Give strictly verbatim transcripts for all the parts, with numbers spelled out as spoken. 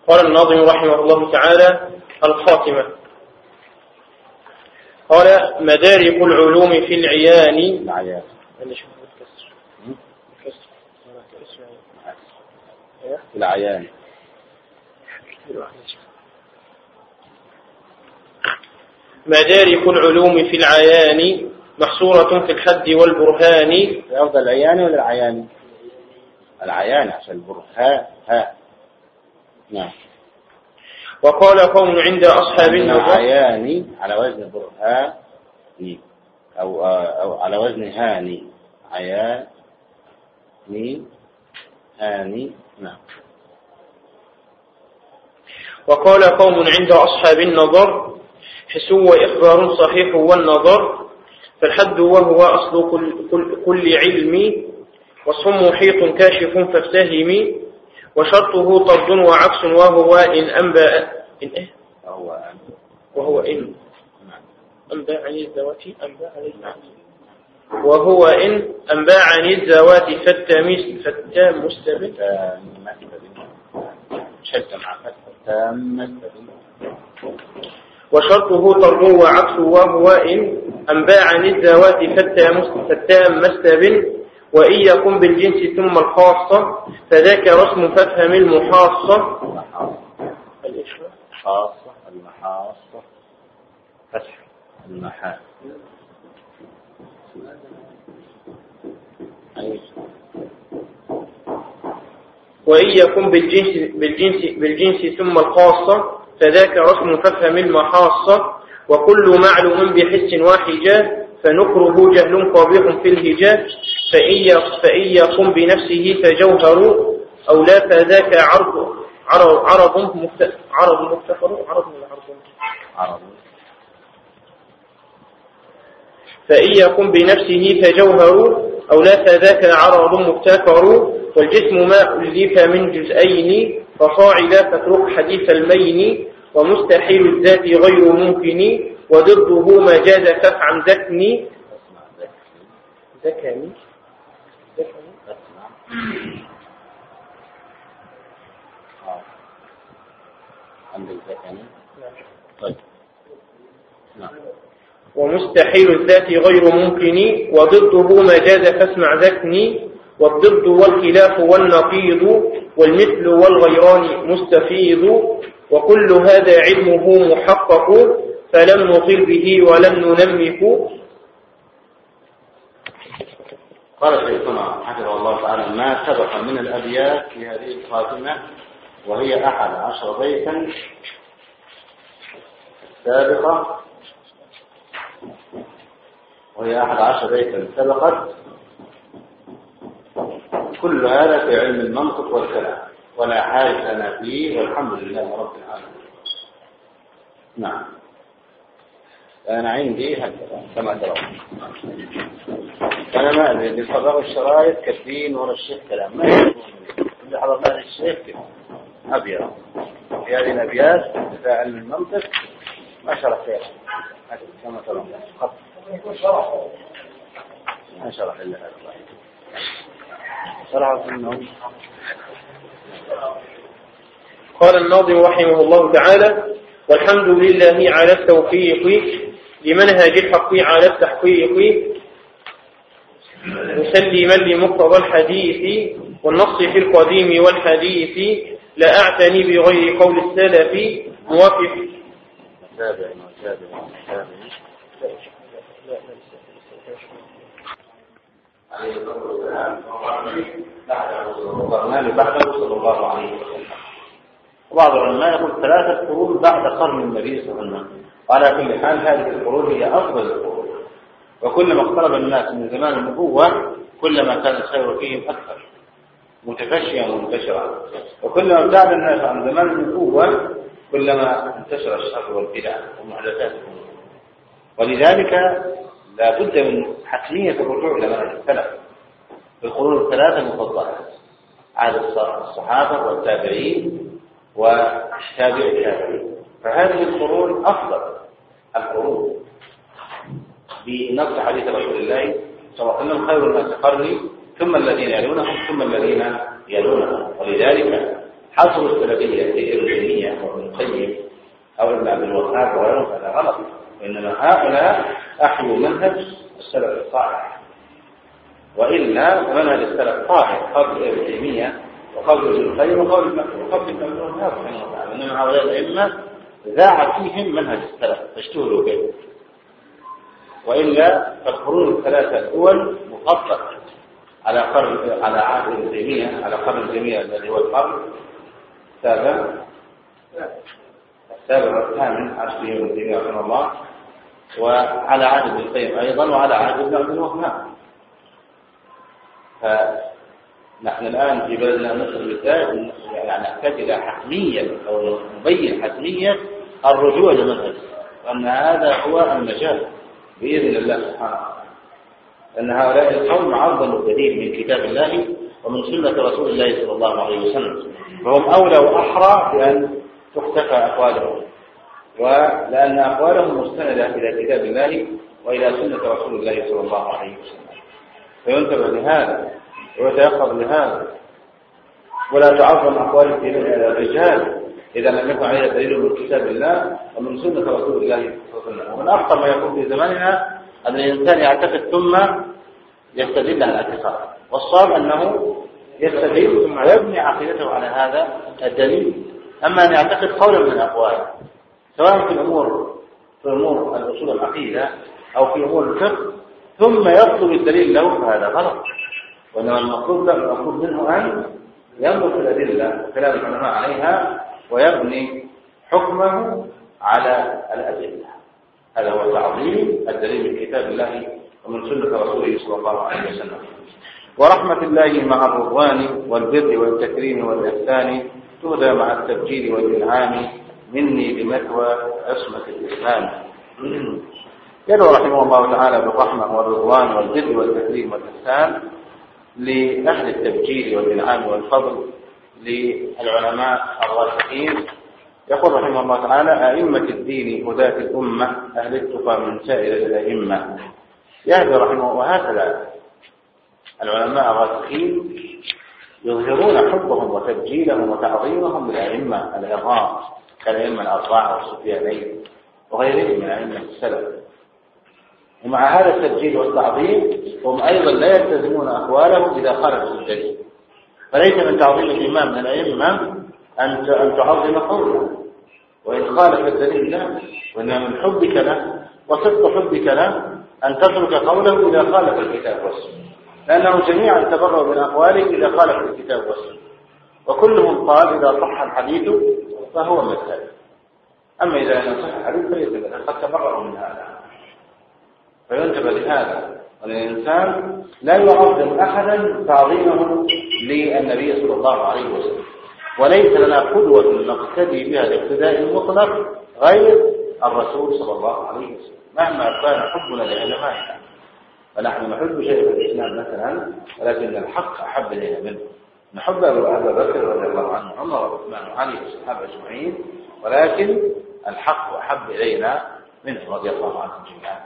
قال الناظم رحمه الله تعالى: الخاتمة. قال: مدارك العلوم في العيان العيان العيان مدارك العلوم في العيان محصورة في الحد والبرهان. أفضل العيان ولا العيان؟ العيان عشان البرهان ها. نعم. وقال قوم عند أصحاب العيان على وزن برهان أو أو على وزن هاني. عيان هاني. نعم. وقال قوم عند أصحاب النظر: حسو وإخبار صحيح والنظر، فالحد وهو أصل كل, كل, كل علم، وصف محيط كاشف فافتهم، وشرطه طرد وعكس وهو إن أنبأ إن إيه؟ وهو إن أنبأ عن الذوات أنبأ عن الذوات وهو إن أنبأ عن الذوات فالتام فالتام مستبد شد مع فتام. وشرطه طرد وعكس وهو إن أنبأ عن الذوات فالتام مستبد، وإن يكن بالجنس ثم الخاصة فذاك رسم فافهم المحاصة. الخاصة المحاصة فتح المحا. وإن يكن بالجنس, بالجنس, بالجنس ثم الخاصة فذاك رسم فافهم المحاصة، وكل معلوم بحس واحجة فنكره جهل قبيح في الهجاء، فإن يقم بنفسه فجوهر أو لا فذاك عرض عرض عرض مفتخر عرض مفتخر عرض عرض فإن يقم بنفسه فجوهر أو لا فذاك عرض مفتخر، والجسم ما ألف من جزئين فصاعدا فاترك حديث المين، ومستحيل الذات غير ممكن وضده ما جاز فافعل ذكني ذكني طيب. نعم. ومستحيل الذات غير ممكن وضده ما جاز فاسمع ذكني، والضد والخلاف والنقيض والمثل والغيران مستفيض، وكل هذا علمه محقق فلم نطل به ولم ننمك. قال شيخنا حفظه الله تعالى: ما سبق من الأبيات في هذه الخاتمة وهي أحد عشر بيتا السابقة وهي أحد عشر بيتا سبقت، كل هذا في علم المنطق والكلام ولا حاجة لنا فيه، والحمد لله رب العالمين. نعم. أنا عندي هكذا كما ترون، أنا ما أدري اللي صبغوا الشرايط كاتبين ورا الشيخ كلام ما يعرفون اللي حضرنا الشيخ أبيض في هذه الأبيات في علم المنطق ما شرح فيها كما ترون خط ما شرح إلا هذا شرح أنه. قال الناظم رحمه الله تعالى: والحمد لله على التوفيق لمنهج الحق على التحقيق، مسلما لمقتضى الحديث والنص في القديم والحديث، لا أعتني بغير قول السلف موافق. بعده صلى الله عليه وسلم. وبعض العلماء يقول ثلاثة قرون بعد قرن النبي صلى الله عليه وسلم. وعلى كل حال هذه القرون هي أفضل القرون، وكلما اقترب الناس من زمان النبوة كلما كان الخير فيهم أكثر متفشيا ومنتشرا، وكلما ابتعد الناس عن زمان النبوة كلما انتشر الشر والبدع ومحدثات الأمور. ولذلك لا بد من حتمية الرجوع إلى منهج السلف في القرون الثلاثة المفضلة، عهد الصحابة والتابعين وتابع التابعين، فهذه القرون أفضل القرون بنص حديث رسول الله صلى الله عليه وسلم: خير الناس قرني ثم الذين يلونهم ثم الذين يلونهم. ولذلك حصر السلفية في ابن تيمية وابن القيم أو ابن عبد الوهاب وغيرهم هذا غلط، وإنما هؤلاء أحيوا منهج السلف الصالح، وإلا منهج السلف صالح قبل ابن تيمية وقبل ابن القيم وقبل وقبل ابن الوهاب رحمه الله، إنما هؤلاء الأئمة ذاع فيهم منهج السلف فاشتغلوا به، وإلا فالقرون الثلاثة الأول مفضل على قرن على عهد ابن تيمية على قرن ابن تيمية الذي هو القرن السابع السابع والثامن عشر ابن تيمية رحمه الله، وعلى عهد ابن القيم أيضا، وعلى عهد ابن عبد الوهاب. فنحن الآن في بلدنا مصر بالذات يعني نحتاج إلى حتمية أو نبين حتمية الرجوع لمنهج، وأن هذا هو المجال بإذن الله سبحانه وتعالى، أن هؤلاء القوم عرضوا الدليل من كتاب الله ومن سنة رسول الله صلى الله عليه وسلم، فهم أولى وأحرى بأن تختفى أقوالهم، ولأن أقوالهم مستندة إلى كتاب الله وإلى سنة رسول الله صلى الله عليه وسلم، فينتبه لهذا ويتيقظ لهذا، ولا تعظم أقوال الرجال إذا لم يكن عليها دليل من كتاب الله ومن سنة رسول الله صلى الله عليه وسلم. ومن أخطر ما يكون في زماننا أن الإنسان يعتقد ثم يستدل على الاعتقاد، والصواب أنه يستدل ويبني عقيدته على هذا الدليل، أما أن يعتقد قولا من أقواله سواء في الأمور في أمور الأصول العقيدة أو في أمور الفقه ثم يطلب الدليل له فهذا غلط، وإنما المطلوب له المطلوب منه أن ينظر في الأدلة خلال العلماء عليها ويبني حكمه على الأدلة. هذا هو تعظيم الدليل من كتاب الله ومن سنة رسوله صلى الله عليه وسلم. ورحمة الله مع الرضوان والبر والتكريم والإحسان تهدى مع التبجيل والإنعام مني بمثوى عصمة الإسلام. يدعو رحمه الله تعالى بالرحمة والرضوان والبر والتكريم والإحسان لأهل التبجيل والإنعام والفضل للعلماء الراسخين. يقول رحمه الله تعالى: أئمة الدين هداة الأمة أهل التقى من سائر الأئمة. يهدى رحمه الله، وهكذا العلماء الراسخين يظهرون حبهم وتبجيلهم وتعظيمهم للأئمة العظام كالأئمة الأربعة والسفيانين وغيرهم من أئمة السلف، ومع هذا التبجيل والتعظيم هم أيضا لا يلتزمون أقوالهم إذا خالفوا الدليل، فليس من تعظيم الإمام من الأئمة أن تعظم قوله وإن خالف الدليل له، وإنما من حبك له وصدق حبك له أن تترك قوله إذا خالف الكتاب والسنة، لأنهم جميعا تبرؤوا من أقوالهم إذا خالف الكتاب والسنة، وكلهم قال إذا صح الحديث فهو مثل، أما إذا لم يصح الحديث فليس مثل، قد تبرؤوا من هذا. فينتبه لهذا، أن الإنسان لا يعظم أحدا تعظيمه للنبي صلى الله عليه وسلم، وليس لنا قدوة نقتدي بها الاقتداء المطلق غير الرسول صلى الله عليه وسلم، مهما كان حبنا لعلمائنا. فنحن نحب شيء في الإسلام مثلا، ولكن الحق أحب إلينا منه. نحب أبا بكر رضي الله عنه وعمر وعثمان وعلي والصحابة أجمعين، ولكن الحق أحب إلينا منه رضي الله عنهم جميعا.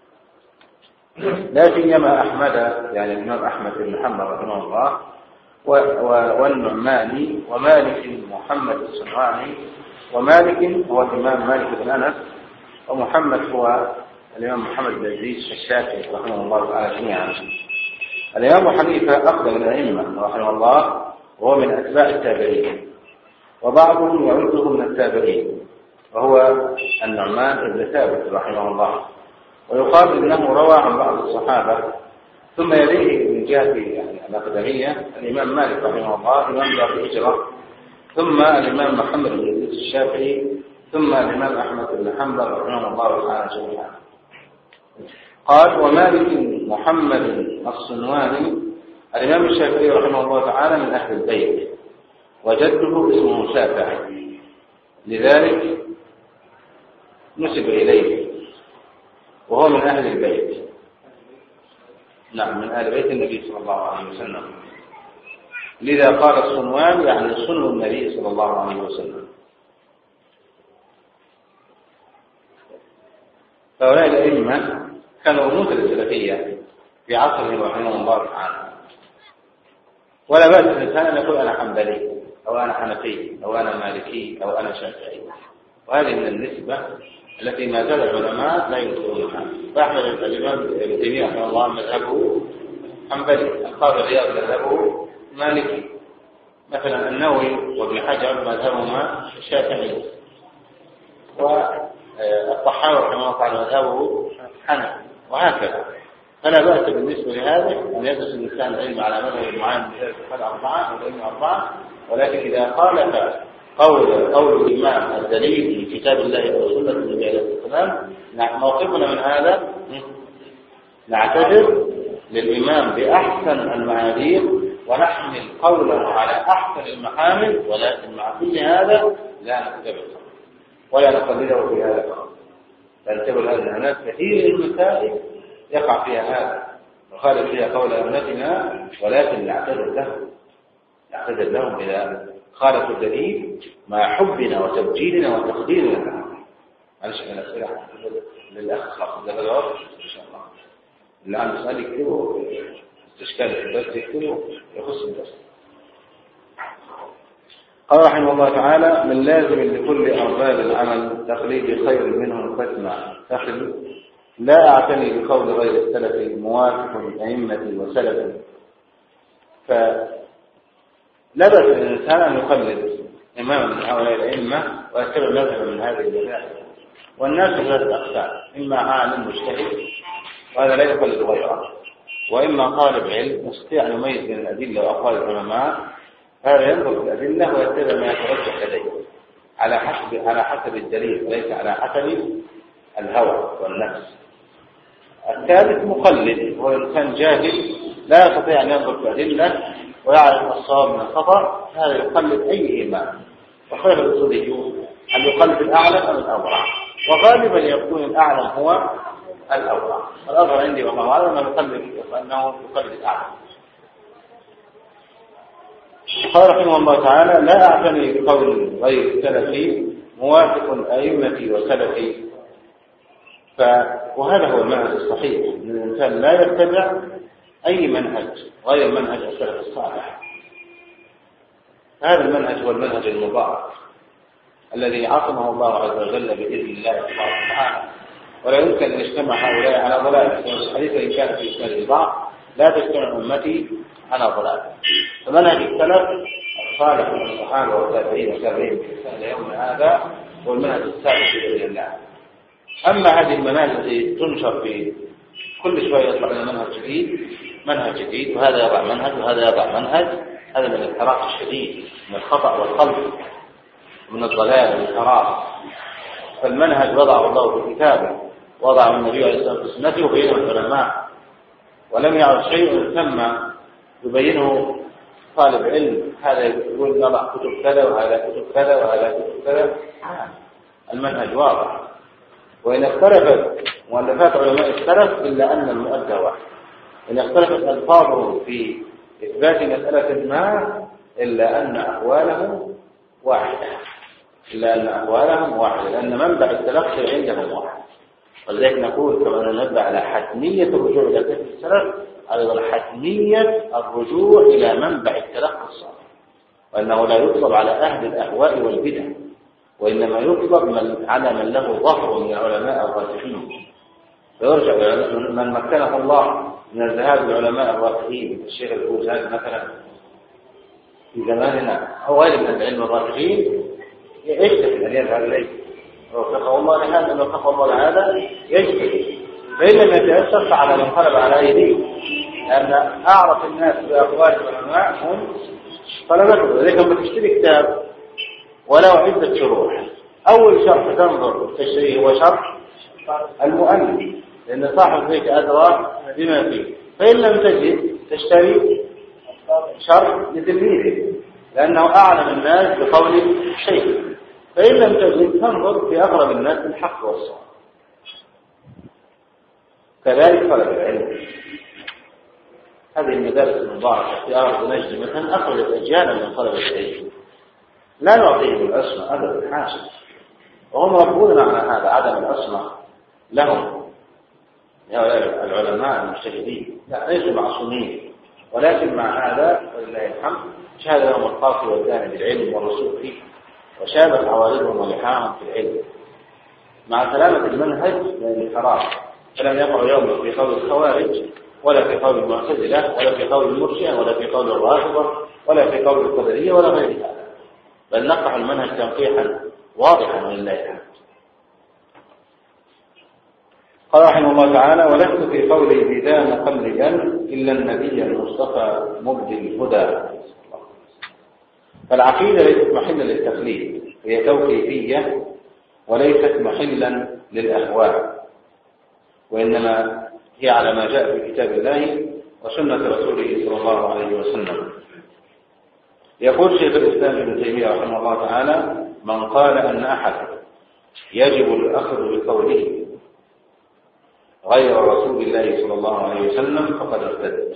لا سيما أحمد، يعني الإمام أحمد بن محمد رحمه الله، والنعماني ومالك محمد الصنعاني، ومالك هو الإمام مالك بن أنس، ومحمد هو الإمام محمد بن إدريس الشافعي رحمه الله تعالى جميعا. الإمام حنيفة أقدم الأئمة رحمه الله، وهو من أتباع التابعين، وبعضهم يعده من التابعين، وهو النعمان بن ثابت رحمه الله، ويقال إنه روى عن بعض الصحابة. ثم يليه من جهة يعني الأقدمية الإمام مالك رحمه الله إمام دار الهجرة، ثم الإمام محمد بن إدريس الشافعي، ثم الإمام أحمد بن حنبل رحمه الله تعالى جميعا. قال: ومالك محمد الصنواني. الإمام الشافعي رحمه الله تعالى من أهل البيت، وجده اسمه شافعي، لذلك نسب إليه، وهو من أهل البيت. نعم، من أهل بيت النبي صلى الله عليه وسلم، لذا قال الصنوان يعني صنو النبي صلى الله عليه وسلم. فهؤلاء الأئمة كانوا رموز السلفية في عصره رحمه الله تعالى، ولا بأس الإنسان أن يقول أنا حنبلي أو أنا حنفي أو أنا مالكي أو أنا شافعي. وهذه من النسبة التي ما زال العلماء لا ينكرونها. فأحمد الإمام ابن تيمية رحمه الله مذهبه حنبلي، القاضي عياض مذهبه مالكي، مثلا النووي وابن حجر مذهبهما شافعي، والطحاوي رحمه الله تعالى مذهبه حنفي، وهكذا. فلا بأس بالنسبة لهذا أن يدرس الإنسان العلم على مذهب معين من ذلك الأربعة أو العلم أربعة، ولكن إذا خالف قول قول الإمام الدليل في كتاب الله ورسوله النبي عليه الصلاة والسلام، موقفنا من هذا نعتذر للإمام بأحسن المعاذير ونحمل قوله على أحسن المحامل، ولكن مع كل هذا لا نتبعه ولا نقلده في هذا الأمر. فانتبه هذا هناك كثير من المسائل يقع فيها هذا وخالف فيها قول أئمتنا، ولكن نعتذر له نعتذر لهم إذا خالف الدليل مع حبنا وتبجيلنا وتقديرنا له. معلش من الأسئلة للأخ خاص ده الوقت إن شاء الله. اللي عنده سؤال يكتبه، استشكال في الدرس يكتبه يخص الدرس. قال رحمه الله تعالى: من لازم لكل أرباب العمل تقليد خير منهم فاسمع تخل، لا أعتني بقول غير السلف موافق أئمة وسلف. فلا بأس الإنسان أن يقلد إماما من هؤلاء الأئمة ويتبع مذهبا من هذه المذاهب. والناس ثلاثة أقسام: إما عالم مجتهد وهذا لا يقلد غيره، وإما طالب علم يستطيع أن يميز بين الأدلة وأقوال العلماء، هذا ينظر في الأدلة ويتبع ما يترجح لديه على حسب على حسب الدليل وليس على حسب الهوى والنفس. الثالث مقلد، هو إنسان جاهل لا يستطيع أن ينظر في الأدلة ويعرف الصواب من الخطأ، هذا يقلد أي إمام. وخير الأصوليون أن يقلد الأعلم أم الأورع، وغالبا يكون الأعلم هو الأورع. الأظهر عندي والله أعلم أنه يقلد أنه يقلد الأعلم. قال رحمه الله تعالى: لا أعتني بقول غير سلفي موافق أئمتي وسلفي. ف... وهذا هو المنهج الصحيح، أن الإنسان لا يتبع أي منهج غير منهج السلف الصالح. هذا المنهج هو المنهج المبارك الذي عصمه الله عز وجل بإذن الله سبحانه وتعالى، ولا يمكن أن يجتمع هؤلاء على ضلال. الحديث إن كان في إسناد البعض لا تجتمع أمتي على ضلال. فمنهج السلف الصالح من الصحابة والتابعين والتابعين بإحسان يوم هذا هو المنهج الثابت بإذن الله. أما هذه المناهج التي تنشر في كل شوية يطلع لنا منهج جديد منهج جديد وهذا يضع منهج وهذا يضع منهج، هذا من الحراك الشديد، من الخطأ والخلط، من الضلال والانحراف. فالمنهج وضعه الله في كتابه، وضعه النبي عليه الصلاة والسلام في سنته وبينه العلماء، ولم يعد شيء ثم يبينه طالب علم هذا يقول نضع كتب كذا وهذا كتب كذا وهذا كتب كذا. المنهج واضح، وإن اختلفت مؤلفات علماء السلف إلا أن المؤدى واحد، إن اختلفت ألفاظهم في إثبات مسألة ما إلا أن أقوالهم واحدة إلا أن أقوالهم واحدة لأن منبع التلقي عندهم واحد. ولذلك نقول كما ننبه على حتمية الرجوع إلى كتب السلف، أيضا حتمية الرجوع إلى منبع التلقي الصالح، وأنه لا يطلب على أهل الأهواء والبدع، وإنما يطلب من على من له ظهر من العلماء الراسخين. فيرجع من مكنه الله من الذهاب للعلماء الراسخين، الشيخ الفوزان مثلا في زماننا أو غير من العلم الراسخين، يجتهد أن يذهب إليه وفقه الله لهذا أن وفقه الله لهذا يجتهد، فإن لم يتأثر فعلى من انقلب على أيديه، لأن أعرف الناس بأقوال العلماء هم طلبته. ولذلك لما تشتري كتاب ولو عدة شروح، أول شرط تنظر في التشريح هو شرط المؤلف، لأن صاحب ذلك أدرى بما فيه. فإن لم تجد تشتري شرط لتلميذه لأنه أعلم الناس بقول شيء. فإن لم تجد تنظر في أقرب الناس بالحق والصواب. كذلك طلب العلم، هذه المدارس المباركة في أرض نجد مثلا أخرجت أجيالا من طلبة العلم لا نعطيهم العصمة أبدا، حاشا، وهم ربونا على هذا عدم العصمة لهم هؤلاء العلماء المجتهدين، لا ليسوا معصومين، ولكن مع هذا ولله الحمد شهد لهم القاصي والداني بالعلم والرسوخ فيه، وشابت عوارضهم ولحاهم في العلم مع سلامة المنهج من الانحراف، فلم يقعوا يوما في قول الخوارج ولا في قول المعتزلة ولا في قول المرجئة ولا في قول الرافضة ولا في قول القدرية ولا غير هذا، بل نقحوا المنهج تنقيحا واضحا ولله الحمد. قال رحمه الله تعالى: ولست في قولي بذا مقلدا إلا النبي المصطفى مبدي الهدى. فالعقيدة ليست محلا للتقليد، هي توقيفية وليست محلا للأهواء، وإنما هي على ما جاء في كتاب الله وسنة رسوله صلى الله عليه وسلم. يقول شيخ الإسلام ابن تيمية رحمه الله تعالى: من قال أن أحد يجب الأخذ بقوله غير رسول الله صلى الله عليه وسلم فقد ارتد،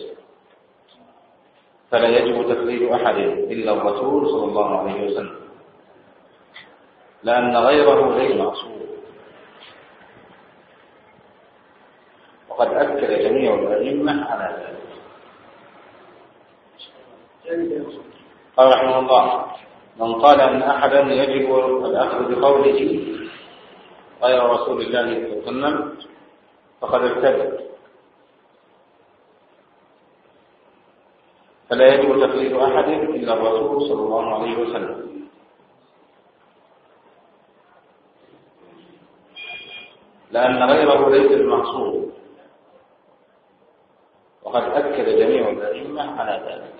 فلا يجب تقليد أحد إلا الرسول صلى الله عليه وسلم، لأن غيره غير معصوم. وقد أكد جميع الأئمة على ذلك. قال رحمه الله: من قال أن أحدا يجب الأخذ بقوله غير رسول الله صلى الله عليه وسلم فقد ارتد، فلا يجب تقليد أحد إلا الرسول صلى الله عليه وسلم، لأن غيره ليس المعصوم. وقد أكد جميع الأئمة على ذلك.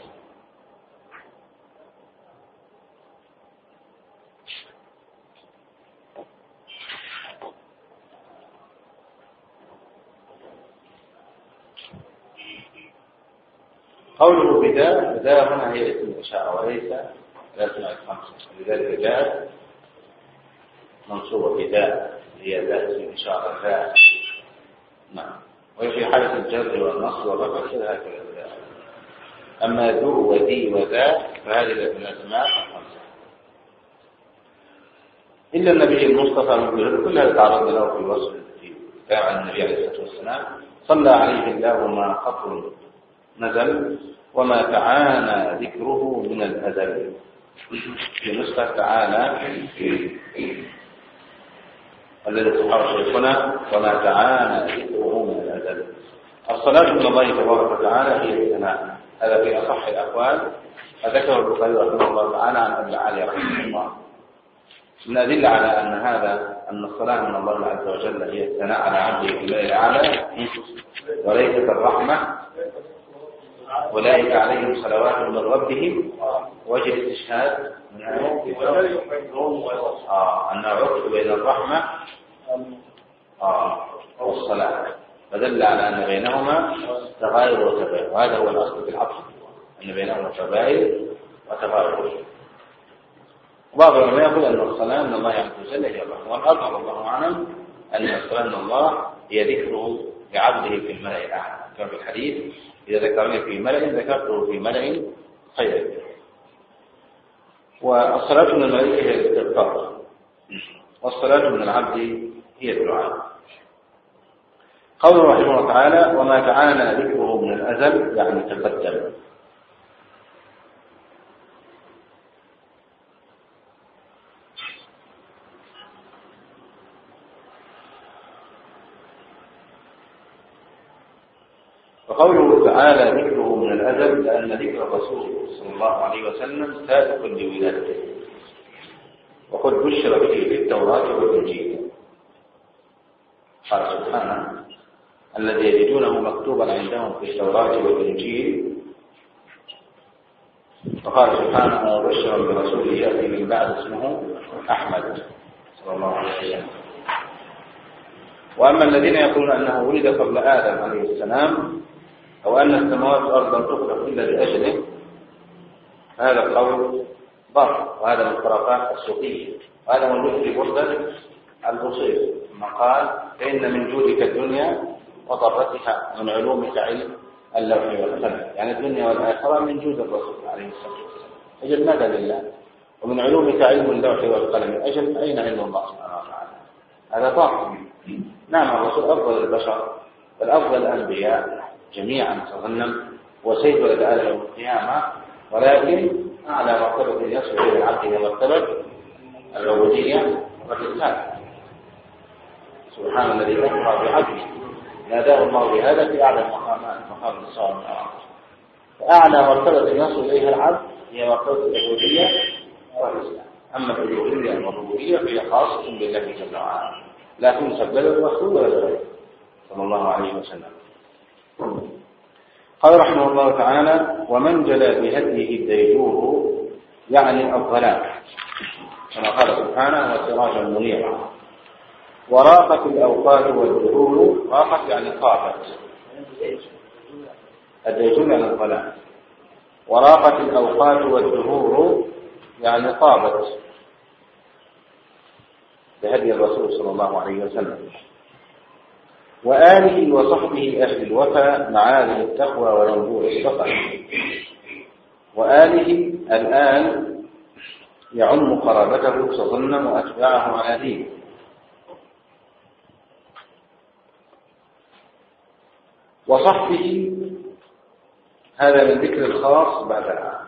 قوله بدا، بدا هنا هي اسم الإشارة وليس الأسماء الخمسة، لذلك جاءت منصوبة بدا، هي ذات اسم الإشارة ذات. نعم. وهي في حالة الجر والنصب والرفع كذا هكذا. أما ذو وذي وذا فهذه الأسماء الخمسة. إلا النبي المصطفى من كل هذا تعرضنا له في الوصف في كتاب النبي عليه الصلاة والسلام: صلى عليه الله ما قطر نزل وما تعانى ذكره من الأزل. في نسخة تعالى الذي تحرر شيخنا وما تعانى ذكره من الأزل. الصلاة من الله تبارك وتعالى هي الثناء، هذا في أصح الأقوال. فذكر البخاري رحمه الله تعالى عن أبي العالي رحمه الله من أدل على أن هذا أن الصلاة من الله عز وجل هي الثناء على عبده في الله الأعلى وليست الرحمة. أولئك عليهم صلوات من ربهم وجه الاستشهاد آه أن عرف بين الرحمة آه والصلاة، فدل على أن بينهما تغاير وتباين، وهذا هو الأصل في العطف، أن بينهما تغاير وتغاير. وبعض العلماء يقول أن الصلاة من الله عز وجل هي الرحمة، والأظهر الله أعلم أن الصلاة من الله هي ذكره لعبده في الملأ الأعلى، كما في الحديث: إذا ذكرني في ملأ ذكرته في ملأ خير. والصلاة من الملائكة هي الاستغفار، والصلاة من العبد هي الدعاء. قوله رحمه الله تعالى: وما تعانى ذكره من الأزل، يعني تقدم. وقوله تعالى ذكره من الأزل لأن ذكر الرسول صلى الله عليه وسلم سابق لولادته، وقد بشر به في التوراة والإنجيل. قال سبحانه: الذي يجدونه مكتوبا عندهم في التوراة والإنجيل. وقال سبحانه: وبشرا برسول يأتي من بعد اسمه أحمد صلى الله عليه وسلم. وأما الذين يقولون أنه ولد قبل آدم عليه السلام أو أن السماوات والأرض لم تخلق إلا لأجله، هذا القول باطل، وهذا من خرافات الصوفية، وهذا من مثل برده البصير ثم قال: فإن من جودك الدنيا وضرتها من علومك علم اللوح والقلم. يعني الدنيا والآخرة من جود الرسول عليه الصلاة والسلام. أجل ماذا لله؟ ومن علومك علم اللوح والقلم، أجل أين علم الله سبحانه وتعالى؟ هذا باطل. نعم الرسول أفضل البشر بل أفضل الأنبياء جميعا تظنم، وسيد ولد آدم يوم القيامة، ولكن أعلى مرتبة يصل إلى العبد هي مرتبة العبودية والرسالة. سبحان الذي أسرى بعبده ناداه الله بهذا في أعلى المقامات، مقام الإسراء والمعراج. فأعلى مرتبة يصل إليها العبد هي مرتبة العبودية والرسالة. أما الألوهية والربوبية فهي خاصة بالله جل وعلا، لا تنسب لا للرسول ولا لغيره صلى الله عليه وسلم. قال رحمه الله تعالى: ومن جلى بهديه الديجور يعني الظلام، كما قال سبحانه: وسراجا منيرا. وراقت الأوقات والدهور، راقت يعني طابت، الديجور يعني الظلام. وراقت الأوقات والدهور يعني طابت بهدي الرسول صلى الله عليه وسلم. وآله وصحبه أهل الوفا معالي التقوى ونبوء السقى. وآله الآن يعم قرابته صظنا وأتباعه على دين. وصحبه هذا من ذكر الخاص بعد العام،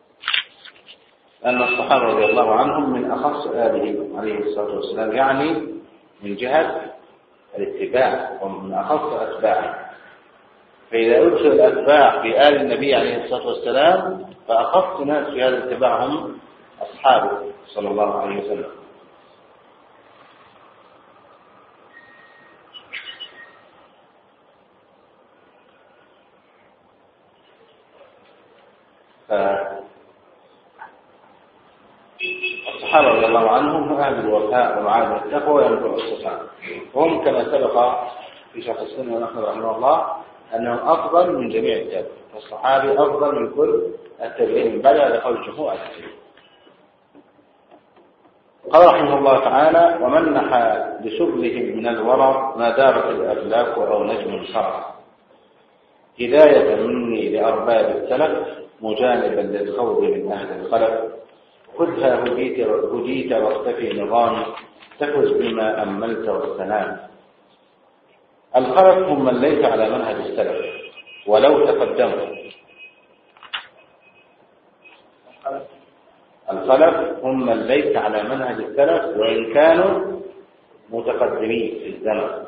لأن الصحابة رضي الله عنهم من أخص آله عليه الصلاة والسلام، يعني من جهة الاتباع ومن أخص أتباعه. فإذا أدخل الأتباع في آل النبي عليه الصلاة والسلام فأخص ناس في هذا الاتباع هم أصحابه صلى الله عليه وسلم. الصحابة رضي الله عنهم هم أهل الوفاء ومعادن التقوى وينفع الصفات، وهم كما سبق في شرح السنة ونحن رحمه الله أنهم أفضل من جميع التابعين، والصحابي أفضل من كل التابعين من بعد هذا قول الجمهور على التابعين. قال رحمه الله تعالى: ومنح لشغلهم من الورع ما دارت الأفلاك أو نجم صار، هداية مني لأرباب السلف مجانبا للخوض من أهل الخلف، خذها هديت هديت واختفي نظام تفز بما أملت والسلام. الخلف هم من ليس على منهج السلف ولو تقدموا. الخلف هم من ليس على منهج السلف وإن كانوا متقدمين في الزمن،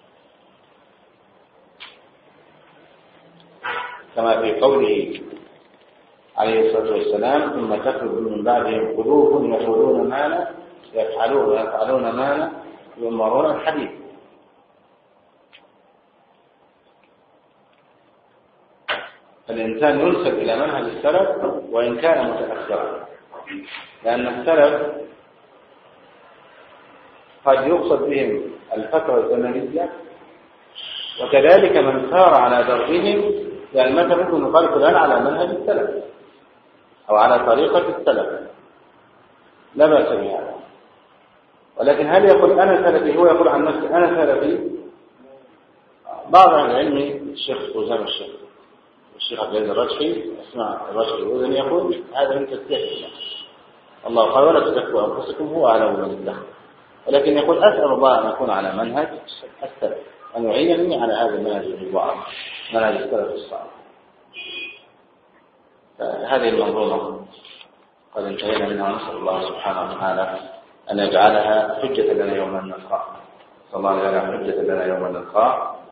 كما في قوله عليه الصلاة والسلام: ثم تخرج من بعدهم قلوب يقولون ما لا يفعلون ويفعلون ما لا يؤمرون الحديث. الإنسان ينسب إلى منهج السلف وإن كان متأخرا، لأن السلف قد يقصد بهم الفترة الزمنية، وكذلك من سار على دربهم، يعني مثلا ممكن نقال فلان على منهج السلف أو على طريقة السلف، لا بأس بهذا. ولكن هل يقول أنا سلفي؟ هو يقول عن نفسه أنا سلفي. بعض أهل العلم الشيخ فوزان الشيخ الشيخ عبد العزيز الرجحي اسمع الرجحي الأذن يقول هذا من تزكية الله قال: ولا تزكوا أنفسكم هو أعلم بمن اتقى. ولكن يقول: أسأل الله أن أكون على منهج السلف، أن يعينني على هذا المنهج المبارك، منهج السلف الصالح. هذه المنظومة قد انتهينا منها، نسأل الله سبحانه وتعالى أن يجعلها حجة لنا يوم نلقاه. صلى الله عليه وسلم حجة لنا يوم نلقاه.